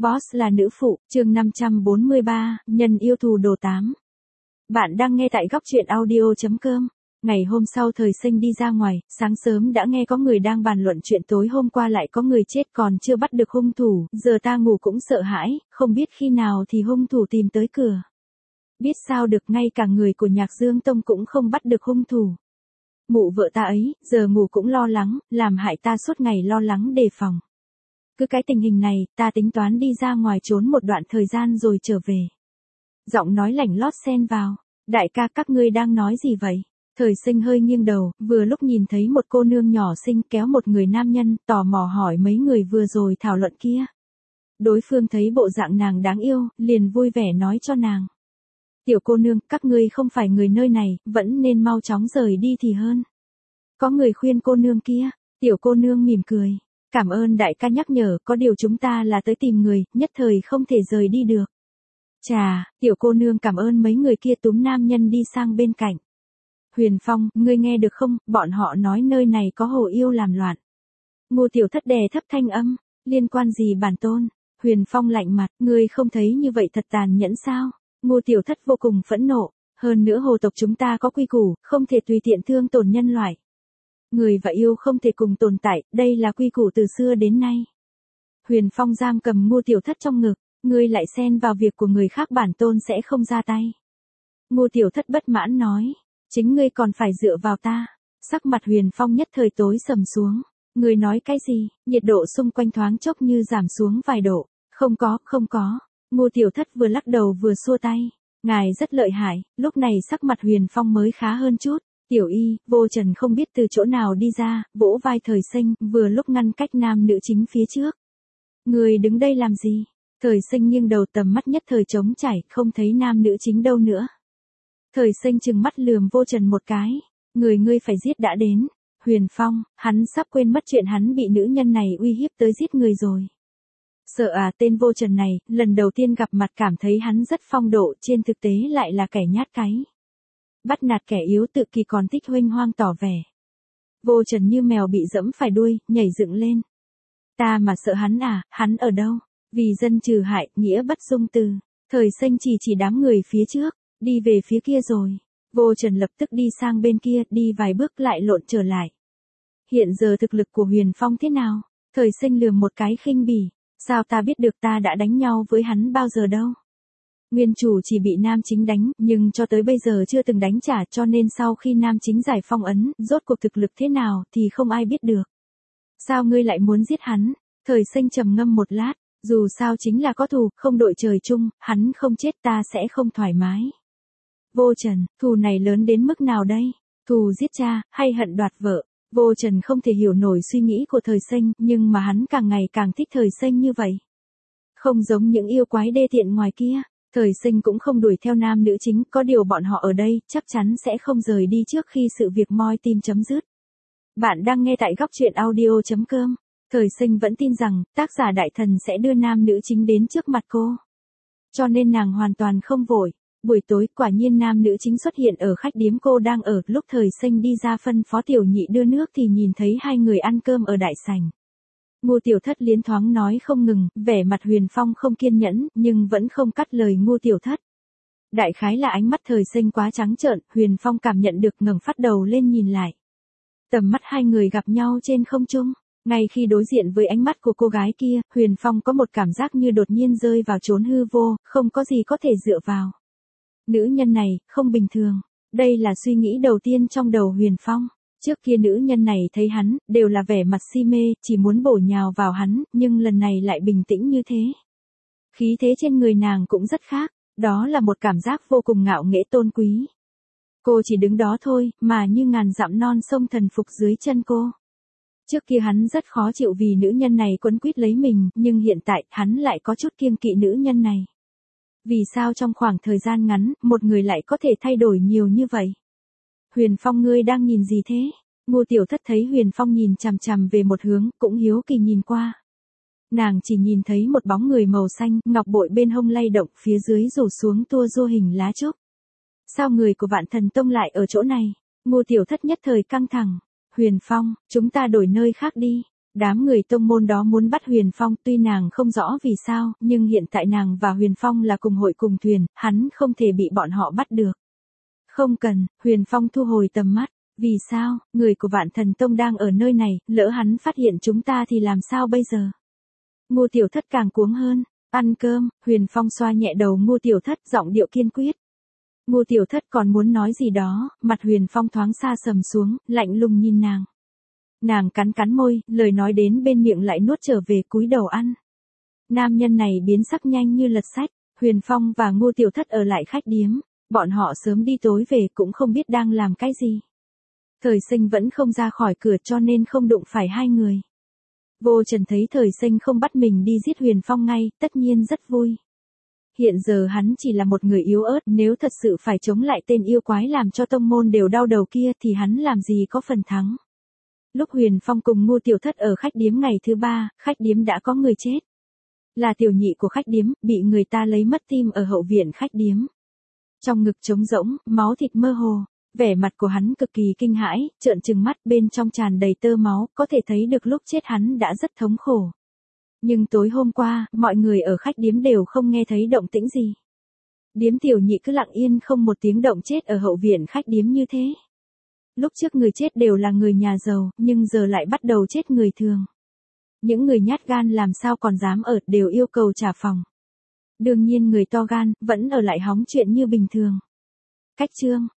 Boss là nữ phụ, chương 543, nhân yêu thù đồ 8. Bạn đang nghe tại góc truyện audio.com. Ngày hôm sau Thời Sinh đi ra ngoài, sáng sớm đã nghe có người đang bàn luận chuyện tối hôm qua lại có người chết còn chưa bắt được hung thủ, giờ ta ngủ cũng sợ hãi, không biết khi nào thì hung thủ tìm tới cửa. Biết sao được, ngay cả người của Nhạc Dương Tông cũng không bắt được hung thủ. Mụ vợ ta ấy, giờ ngủ cũng lo lắng, làm hại ta suốt ngày lo lắng đề phòng. Cứ cái tình hình này, ta tính toán đi ra ngoài trốn một đoạn thời gian rồi trở về. Giọng nói lảnh lót xen vào. Đại ca, các ngươi đang nói gì vậy? Thời Sinh hơi nghiêng đầu, vừa lúc nhìn thấy một cô nương nhỏ xinh kéo một người nam nhân, tò mò hỏi mấy người vừa rồi thảo luận kia. Đối phương thấy bộ dạng nàng đáng yêu, liền vui vẻ nói cho nàng. Tiểu cô nương, các ngươi không phải người nơi này, vẫn nên mau chóng rời đi thì hơn. Có người khuyên cô nương kia, tiểu cô nương mỉm cười. Cảm ơn đại ca nhắc nhở, có điều chúng ta là tới tìm người, nhất thời không thể rời đi được. Chà, tiểu cô nương cảm ơn mấy người kia túm nam nhân đi sang bên cạnh. Huyền Phong, ngươi nghe được không, bọn họ nói nơi này có hồ yêu làm loạn. Ngô Tiểu Thất đè thấp thanh âm, liên quan gì bản tôn? Huyền Phong lạnh mặt, ngươi không thấy như vậy thật tàn nhẫn sao? Ngô Tiểu Thất vô cùng phẫn nộ, hơn nữa hồ tộc chúng ta có quy củ, không thể tùy tiện thương tổn nhân loại. Người và yêu không thể cùng tồn tại, đây là quy củ từ xưa đến nay. Huyền Phong giam cầm Ngô Tiểu Thất trong ngực, ngươi lại xen vào việc của người khác, bản tôn sẽ không ra tay. Ngô Tiểu Thất bất mãn nói, chính ngươi còn phải dựa vào ta. Sắc mặt Huyền Phong nhất thời tối sầm xuống. Ngươi nói cái gì? Nhiệt độ xung quanh thoáng chốc như giảm xuống vài độ. Không có. Ngô Tiểu Thất vừa lắc đầu vừa xua tay. Ngài rất lợi hại. Lúc này sắc mặt Huyền Phong mới khá hơn chút. Tiểu Y, Vô Trần không biết từ chỗ nào đi ra, vỗ vai Thời Sinh, vừa lúc ngăn cách nam nữ chính phía trước. Người đứng đây làm gì? Thời Sinh nghiêng đầu, tầm mắt nhất thời trống trải, không thấy nam nữ chính đâu nữa. Thời Sinh trừng mắt lườm Vô Trần một cái. Ngươi phải giết đã đến. Huyền Phong, hắn sắp quên mất chuyện hắn bị nữ nhân này uy hiếp tới giết người rồi. Sợ à, tên Vô Trần này, lần đầu tiên gặp mặt cảm thấy hắn rất phong độ, trên thực tế lại là kẻ nhát cái. Bắt nạt kẻ yếu tự kỳ còn thích huênh hoang tỏ vẻ. Vô Trần như mèo bị dẫm phải đuôi, nhảy dựng lên. Ta mà sợ hắn à, hắn ở đâu? Vì dân trừ hại, nghĩa bất dung từ. Thời Sinh chỉ đám người phía trước, đi về phía kia rồi. Vô Trần lập tức đi sang bên kia, đi vài bước lại lộn trở lại. Hiện giờ thực lực của Huyền Phong thế nào? Thời Sinh lườm một cái khinh bỉ. Sao ta biết được, ta đã đánh nhau với hắn bao giờ đâu? Nguyên chủ chỉ bị nam chính đánh, nhưng cho tới bây giờ chưa từng đánh trả, cho nên sau khi nam chính giải phong ấn, rốt cuộc thực lực thế nào thì không ai biết được. Sao ngươi lại muốn giết hắn? Thời Sinh trầm ngâm một lát, dù sao chính là có thù, không đội trời chung, hắn không chết ta sẽ không thoải mái. Vô Trần, thù này lớn đến mức nào đây? Thù giết cha, hay hận đoạt vợ? Vô Trần không thể hiểu nổi suy nghĩ của Thời Sinh, nhưng mà hắn càng ngày càng thích Thời Sinh như vậy. Không giống những yêu quái đê tiện ngoài kia. Thời Sinh cũng không đuổi theo nam nữ chính, có điều bọn họ ở đây, chắc chắn sẽ không rời đi trước khi sự việc moi tim chấm dứt. Bạn đang nghe tại góc truyện audio.com. Thời Sinh vẫn tin rằng, tác giả đại thần sẽ đưa nam nữ chính đến trước mặt cô. Cho nên nàng hoàn toàn không vội. Buổi tối, quả nhiên nam nữ chính xuất hiện ở khách điếm cô đang ở, lúc Thời Sinh đi ra phân phó Tiểu Nhị đưa nước thì nhìn thấy hai người ăn cơm ở đại sảnh. Ngô Tiểu Thất liến thoáng nói không ngừng, vẻ mặt Huyền Phong không kiên nhẫn, nhưng vẫn không cắt lời Ngô Tiểu Thất. Đại khái là ánh mắt Thời Sinh quá trắng trợn, Huyền Phong cảm nhận được, ngẩng phát đầu lên nhìn lại. Tầm mắt hai người gặp nhau trên không trung, ngay khi đối diện với ánh mắt của cô gái kia, Huyền Phong có một cảm giác như đột nhiên rơi vào chốn hư vô, không có gì có thể dựa vào. Nữ nhân này, không bình thường. Đây là suy nghĩ đầu tiên trong đầu Huyền Phong. Trước kia nữ nhân này thấy hắn, đều là vẻ mặt si mê, chỉ muốn bổ nhào vào hắn, nhưng lần này lại bình tĩnh như thế. Khí thế trên người nàng cũng rất khác, đó là một cảm giác vô cùng ngạo nghễ tôn quý. Cô chỉ đứng đó thôi, mà như ngàn dặm non sông thần phục dưới chân cô. Trước kia hắn rất khó chịu vì nữ nhân này quấn quýt lấy mình, nhưng hiện tại, hắn lại có chút kiêng kỵ nữ nhân này. Vì sao trong khoảng thời gian ngắn, một người lại có thể thay đổi nhiều như vậy? Huyền Phong, ngươi đang nhìn gì thế? Ngô Tiểu Thất thấy Huyền Phong nhìn chằm chằm về một hướng, cũng hiếu kỳ nhìn qua. Nàng chỉ nhìn thấy một bóng người màu xanh, ngọc bội bên hông lay động, phía dưới rủ xuống tua rua hình lá trúc. Sao người của Vạn Thần Tông lại ở chỗ này? Ngô Tiểu Thất nhất thời căng thẳng. Huyền Phong, chúng ta đổi nơi khác đi. Đám người tông môn đó muốn bắt Huyền Phong, tuy nàng không rõ vì sao, nhưng hiện tại nàng và Huyền Phong là cùng hội cùng thuyền, hắn không thể bị bọn họ bắt được. Không cần, Huyền Phong thu hồi tầm mắt. Vì sao, người của Vạn Thần Tông đang ở nơi này, lỡ hắn phát hiện chúng ta thì làm sao bây giờ? Ngô Tiểu Thất càng cuống hơn. Ăn cơm, Huyền Phong xoa nhẹ đầu Ngô Tiểu Thất, giọng điệu kiên quyết. Ngô Tiểu Thất còn muốn nói gì đó, mặt Huyền Phong thoáng xa sầm xuống, lạnh lùng nhìn nàng. Nàng cắn cắn môi, lời nói đến bên miệng lại nuốt trở về, cúi đầu ăn. Nam nhân này biến sắc nhanh như lật sách, Huyền Phong và Ngô Tiểu Thất ở lại khách điếm, bọn họ sớm đi tối về cũng không biết đang làm cái gì. Thời Sinh vẫn không ra khỏi cửa cho nên không đụng phải hai người. Vô Trần thấy Thời Sinh không bắt mình đi giết Huyền Phong ngay, tất nhiên rất vui. Hiện giờ hắn chỉ là một người yếu ớt, nếu thật sự phải chống lại tên yêu quái làm cho tông môn đều đau đầu kia thì hắn làm gì có phần thắng. Lúc Huyền Phong cùng Ngô Tiểu Thất ở khách điếm ngày thứ 3, khách điếm đã có người chết. Là tiểu nhị của khách điếm, bị người ta lấy mất tim ở hậu viện khách điếm. Trong ngực trống rỗng, máu thịt mơ hồ. Vẻ mặt của hắn cực kỳ kinh hãi, trợn trừng mắt, bên trong tràn đầy tơ máu, có thể thấy được lúc chết hắn đã rất thống khổ. Nhưng tối hôm qua, mọi người ở khách điếm đều không nghe thấy động tĩnh gì. Điếm tiểu nhị cứ lặng yên không một tiếng động chết ở hậu viện khách điếm như thế. Lúc trước người chết đều là người nhà giàu, nhưng giờ lại bắt đầu chết người thường. Những người nhát gan làm sao còn dám ở, đều yêu cầu trả phòng. Đương nhiên người to gan, vẫn ở lại hóng chuyện như bình thường. Cách chương